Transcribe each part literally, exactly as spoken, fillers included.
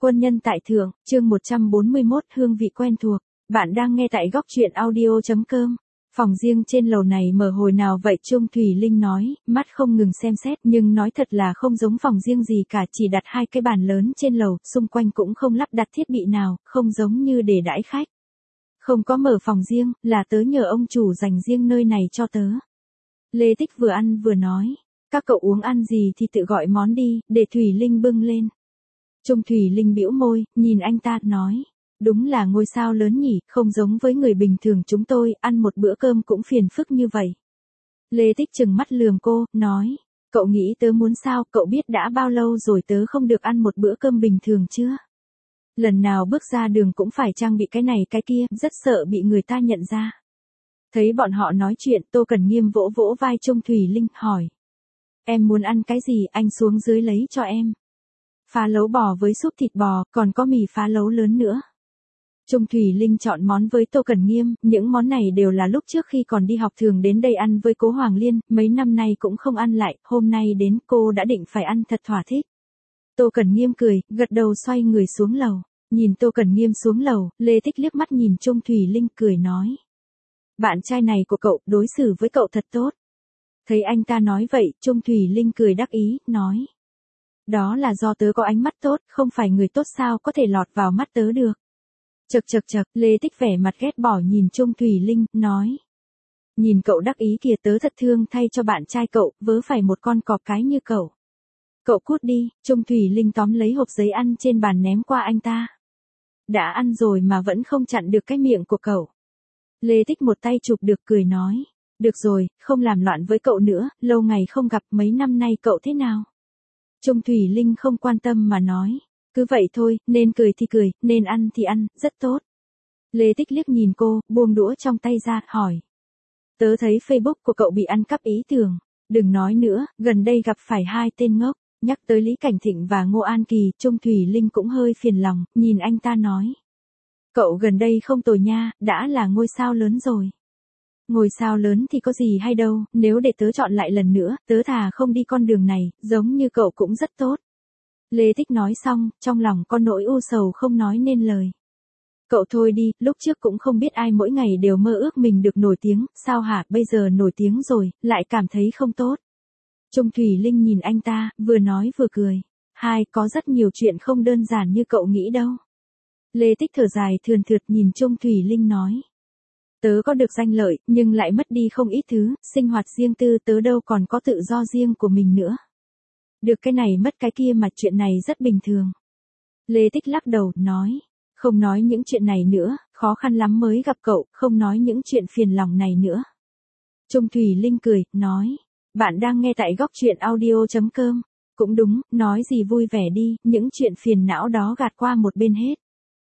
Quân nhân tại thượng, chương một trăm bốn mươi mốt hương vị quen thuộc. Bạn đang nghe tại góc truyện audio chấm com. Phòng riêng trên lầu này mở hồi nào vậy? Trung Thủy Linh nói, mắt không ngừng xem xét, nhưng nói thật là không giống phòng riêng gì cả, chỉ đặt hai cái bàn lớn trên lầu, xung quanh cũng không lắp đặt thiết bị nào, không giống như để đãi khách. Không có mở phòng riêng, là tớ nhờ ông chủ dành riêng nơi này cho tớ. Lê Tích vừa ăn vừa nói, các cậu uống ăn gì thì tự gọi món đi, để Thủy Linh bưng lên. Trung Thủy Linh bĩu môi, nhìn anh ta, nói. Đúng là ngôi sao lớn nhỉ, không giống với người bình thường chúng tôi, ăn một bữa cơm cũng phiền phức như vậy. Lê Tích trừng mắt lườm cô, nói. Cậu nghĩ tớ muốn sao, cậu biết đã bao lâu rồi tớ không được ăn một bữa cơm bình thường chưa? Lần nào bước ra đường cũng phải trang bị cái này cái kia, rất sợ bị người ta nhận ra. Thấy bọn họ nói chuyện, Tô Cần Nghiêm vỗ vỗ vai Trung Thủy Linh, hỏi. Em muốn ăn cái gì, anh xuống dưới lấy cho em. Phá lấu bò với súp thịt bò, còn có mì phá lấu lớn nữa. Trung Thủy Linh chọn món với Tô Cần Nghiêm, những món này đều là lúc trước khi còn đi học thường đến đây ăn với Cố Hoàng Liên, mấy năm nay cũng không ăn lại, hôm nay đến cô đã định phải ăn thật thỏa thích. Tô Cần Nghiêm cười, gật đầu xoay người xuống lầu, nhìn Tô Cần Nghiêm xuống lầu, Lê Tích liếc mắt nhìn Trung Thủy Linh cười nói. Bạn trai này của cậu, đối xử với cậu thật tốt. Thấy anh ta nói vậy, Trung Thủy Linh cười đắc ý, nói. Đó là do tớ có ánh mắt tốt, không phải người tốt sao có thể lọt vào mắt tớ được. Chật chật chật, Lê Tích vẻ mặt ghét bỏ nhìn Trung Thủy Linh, nói. Nhìn cậu đắc ý kìa, tớ thật thương thay cho bạn trai cậu, vớ phải một con cọp cái như cậu. Cậu cút đi, Trung Thủy Linh tóm lấy hộp giấy ăn trên bàn ném qua anh ta. Đã ăn rồi mà vẫn không chặn được cái miệng của cậu. Lê Tích một tay chụp được cười nói. Được rồi, không làm loạn với cậu nữa, lâu ngày không gặp, mấy năm nay cậu thế nào? Trung Thủy Linh không quan tâm mà nói. Cứ vậy thôi, nên cười thì cười, nên ăn thì ăn, rất tốt. Lê Tích liếc nhìn cô, buông đũa trong tay ra, hỏi. Tớ thấy Facebook của cậu bị ăn cắp ý tưởng. Đừng nói nữa, gần đây gặp phải hai tên ngốc. Nhắc tới Lý Cảnh Thịnh và Ngô An Kỳ, Trung Thủy Linh cũng hơi phiền lòng, nhìn anh ta nói. Cậu gần đây không tồi nha, đã là ngôi sao lớn rồi. Ngôi sao lớn thì có gì hay đâu, nếu để tớ chọn lại lần nữa, tớ thà không đi con đường này, giống như cậu cũng rất tốt. Lê Tích nói xong, trong lòng có nỗi u sầu không nói nên lời. Cậu thôi đi, lúc trước cũng không biết ai mỗi ngày đều mơ ước mình được nổi tiếng, sao hả, bây giờ nổi tiếng rồi, lại cảm thấy không tốt. Trung Thủy Linh nhìn anh ta, vừa nói vừa cười. Hai, có rất nhiều chuyện không đơn giản như cậu nghĩ đâu. Lê Tích thở dài thườn thượt nhìn Trung Thủy Linh nói. Tớ có được danh lợi, nhưng lại mất đi không ít thứ, sinh hoạt riêng tư tớ đâu còn có tự do riêng của mình nữa. Được cái này mất cái kia mà chuyện này rất bình thường. Lê Tích lắc đầu, nói. Không nói những chuyện này nữa, khó khăn lắm mới gặp cậu, không nói những chuyện phiền lòng này nữa. Trung Thủy Linh cười, nói. Bạn đang nghe tại góc truyện audio chấm com. Cũng đúng, nói gì vui vẻ đi, những chuyện phiền não đó gạt qua một bên hết.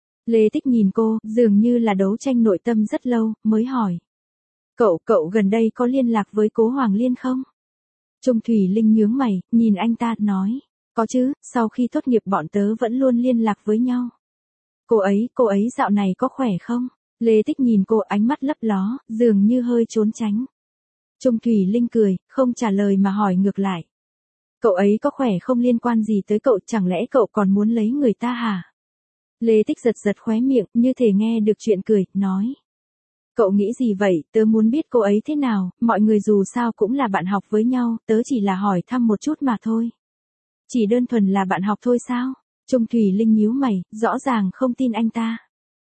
Lê Tích nhìn cô, dường như là đấu tranh nội tâm rất lâu, mới hỏi. Cậu, cậu gần đây có liên lạc với Cố Hoàng Liên không? Trung Thủy Linh nhướng mày, nhìn anh ta, nói. Có chứ, sau khi tốt nghiệp bọn tớ vẫn luôn liên lạc với nhau. Cô ấy, cô ấy dạo này có khỏe không? Lê Tích nhìn cô ánh mắt lấp ló, dường như hơi trốn tránh. Trung Thủy Linh cười, không trả lời mà hỏi ngược lại. Cậu ấy có khỏe không liên quan gì tới cậu, chẳng lẽ cậu còn muốn lấy người ta hả? Lê Tích giật giật khóe miệng, như thể nghe được chuyện cười, nói. Cậu nghĩ gì vậy, tớ muốn biết cô ấy thế nào, mọi người dù sao cũng là bạn học với nhau, tớ chỉ là hỏi thăm một chút mà thôi. Chỉ đơn thuần là bạn học thôi sao? Trung Thủy Linh nhíu mày, rõ ràng không tin anh ta.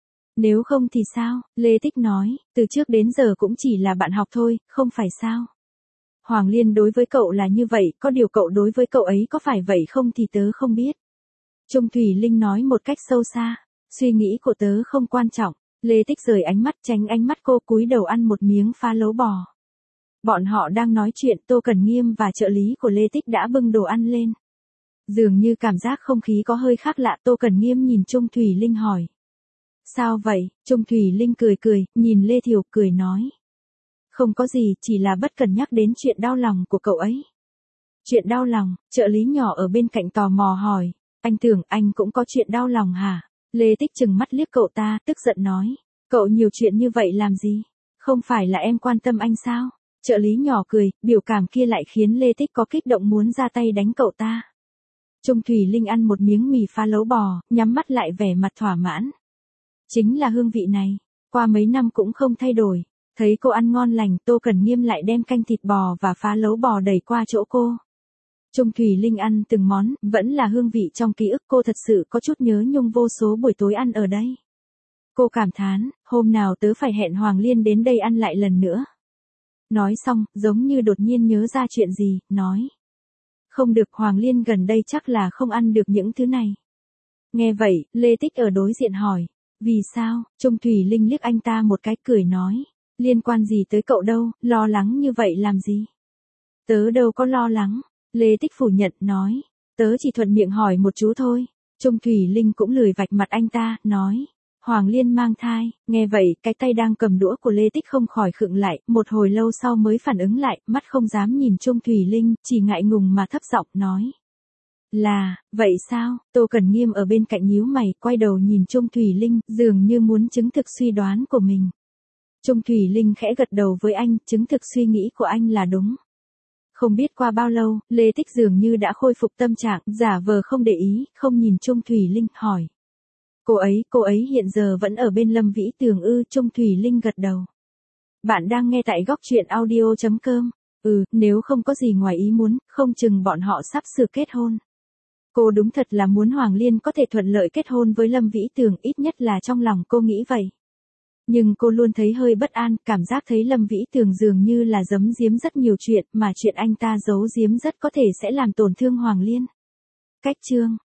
Nếu không thì sao? Lê Tích nói, từ trước đến giờ cũng chỉ là bạn học thôi, không phải sao? Hoàng Liên đối với cậu là như vậy, có điều cậu đối với cậu ấy có phải vậy không thì tớ không biết. Trung Thủy Linh nói một cách sâu xa, suy nghĩ của tớ không quan trọng. Lê Tích rời ánh mắt tránh ánh mắt cô, cúi đầu ăn một miếng phá lấu bò. Bọn họ đang nói chuyện, Tô Cần Nghiêm và trợ lý của Lê Tích đã bưng đồ ăn lên. Dường như cảm giác không khí có hơi khác lạ, Tô Cần Nghiêm nhìn Trung Thủy Linh hỏi. Sao vậy? Trung Thủy Linh cười cười, nhìn Lê Thiều, cười nói. Không có gì, chỉ là bất cần nhắc đến chuyện đau lòng của cậu ấy. Chuyện đau lòng, trợ lý nhỏ ở bên cạnh tò mò hỏi. Anh tưởng anh cũng có chuyện đau lòng hả? Lê Tích chừng mắt liếc cậu ta, tức giận nói. Cậu nhiều chuyện như vậy làm gì? Không phải là em quan tâm anh sao? Trợ lý nhỏ cười, biểu cảm kia lại khiến Lê Tích có kích động muốn ra tay đánh cậu ta. Trung Thủy Linh ăn một miếng mì pha lấu bò, nhắm mắt lại vẻ mặt thỏa mãn. Chính là hương vị này, qua mấy năm cũng không thay đổi. Thấy cô ăn ngon lành, Tô Cẩn Nghiêm lại đem canh thịt bò và phá lấu bò đẩy qua chỗ cô. Trung Thủy Linh ăn từng món, vẫn là hương vị trong ký ức, cô thật sự có chút nhớ nhung vô số buổi tối ăn ở đây. Cô cảm thán, hôm nào tớ phải hẹn Hoàng Liên đến đây ăn lại lần nữa. Nói xong, giống như đột nhiên nhớ ra chuyện gì, nói. Không được, Hoàng Liên gần đây chắc là không ăn được những thứ này. Nghe vậy, Lê Tích ở đối diện hỏi. Vì sao? Trung Thủy Linh liếc anh ta một cái cười nói. Liên quan gì tới cậu đâu, lo lắng như vậy làm gì? Tớ đâu có lo lắng. Lê Tích phủ nhận nói. Tớ chỉ thuận miệng hỏi một chú thôi. Trung Thủy Linh cũng lười vạch mặt anh ta, nói. Hoàng Liên mang thai. Nghe vậy, cái tay đang cầm đũa của Lê Tích không khỏi khựng lại, một hồi lâu sau mới phản ứng lại, mắt không dám nhìn Trung Thủy Linh, chỉ ngại ngùng mà thấp giọng nói. Là, vậy sao? Tô Cẩn Nghiêm ở bên cạnh nhíu mày, quay đầu nhìn Trung Thủy Linh, dường như muốn chứng thực suy đoán của mình. Trung Thủy Linh khẽ gật đầu với anh, chứng thực suy nghĩ của anh là đúng. Không biết qua bao lâu, Lê Tích dường như đã khôi phục tâm trạng, giả vờ không để ý, không nhìn Trung Thủy Linh, hỏi. Cô ấy, cô ấy hiện giờ vẫn ở bên Lâm Vĩ Tường ư? Trung Thủy Linh gật đầu. Bạn đang nghe tại góc truyện audio chấm com. Ừ, nếu không có gì ngoài ý muốn, không chừng bọn họ sắp sửa kết hôn. Cô đúng thật là muốn Hoàng Liên có thể thuận lợi kết hôn với Lâm Vĩ Tường, ít nhất là trong lòng cô nghĩ vậy. Nhưng cô luôn thấy hơi bất an, cảm giác thấy Lâm Vĩ Tường dường như là giấu giếm rất nhiều chuyện, mà chuyện anh ta giấu giếm rất có thể sẽ làm tổn thương Hoàng Liên. Cách chương